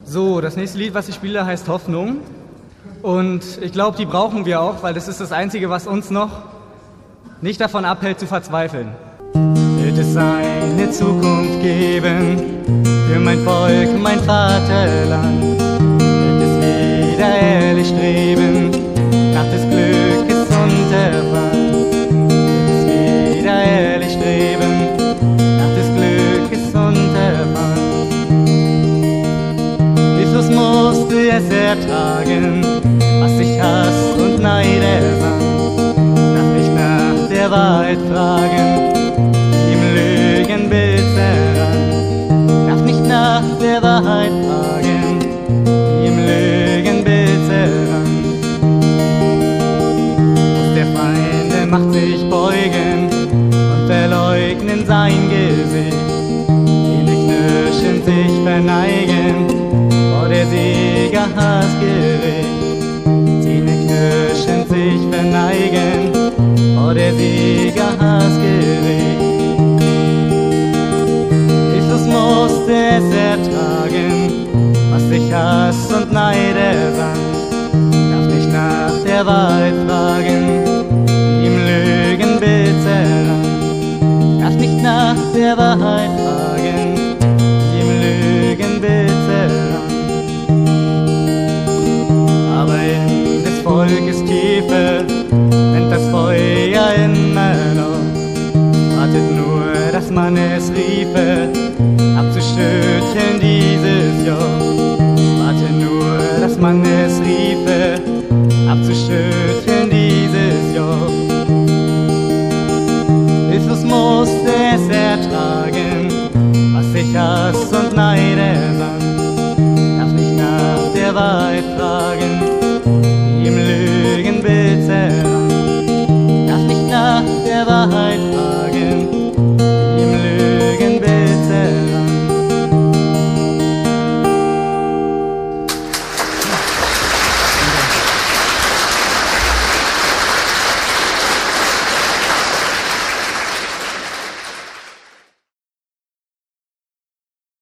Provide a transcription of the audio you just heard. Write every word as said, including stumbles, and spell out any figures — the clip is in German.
So, das nächste Lied, was ich spiele, heißt Hoffnung. Und ich glaube, die brauchen wir auch, weil das ist das Einzige, was uns noch nicht davon abhält, zu verzweifeln. Wird es eine Zukunft geben für mein Volk, mein Vaterland? Wird es wieder ehrlich streben nach des Glückes Unterpfand? Wird es wieder ehrlich streben nach des Glückes Unterpfand? Jesus musste es ertragen, was sich Hass und Neid ersand. Darf nicht nach der Wahrheit fragen, im Lügenbild zerrannt. Darf nicht nach der Wahrheit fragen, im Lügenbild zerrannt. Muss der Feinde Macht sich beugen und verleugnen sein Gesicht. Die knirschend sich verneigen vor der Sieger Hassgericht. Sie knirschend sich verneigen vor der Sieger Hassgericht. Jesus musste es ertragen, was sich Hass und Neid ersand. Darf nicht nach der Wahrheit fragen, im Lügenbild zerrannt. Darf nicht nach der Wahrheit fragen, im Lügenbild zerrannt. Aber in des Volkes Tiefe brennt das Feuer immer noch. Wartet nur, dass man es riefe, abzuschütteln dieses Joch. Warte nur, dass man es riefe, abzuschütteln dieses Joch. Jesus musste es ertragen, was sich Hass und Neid ersann. Darf nicht nach der Wahrheit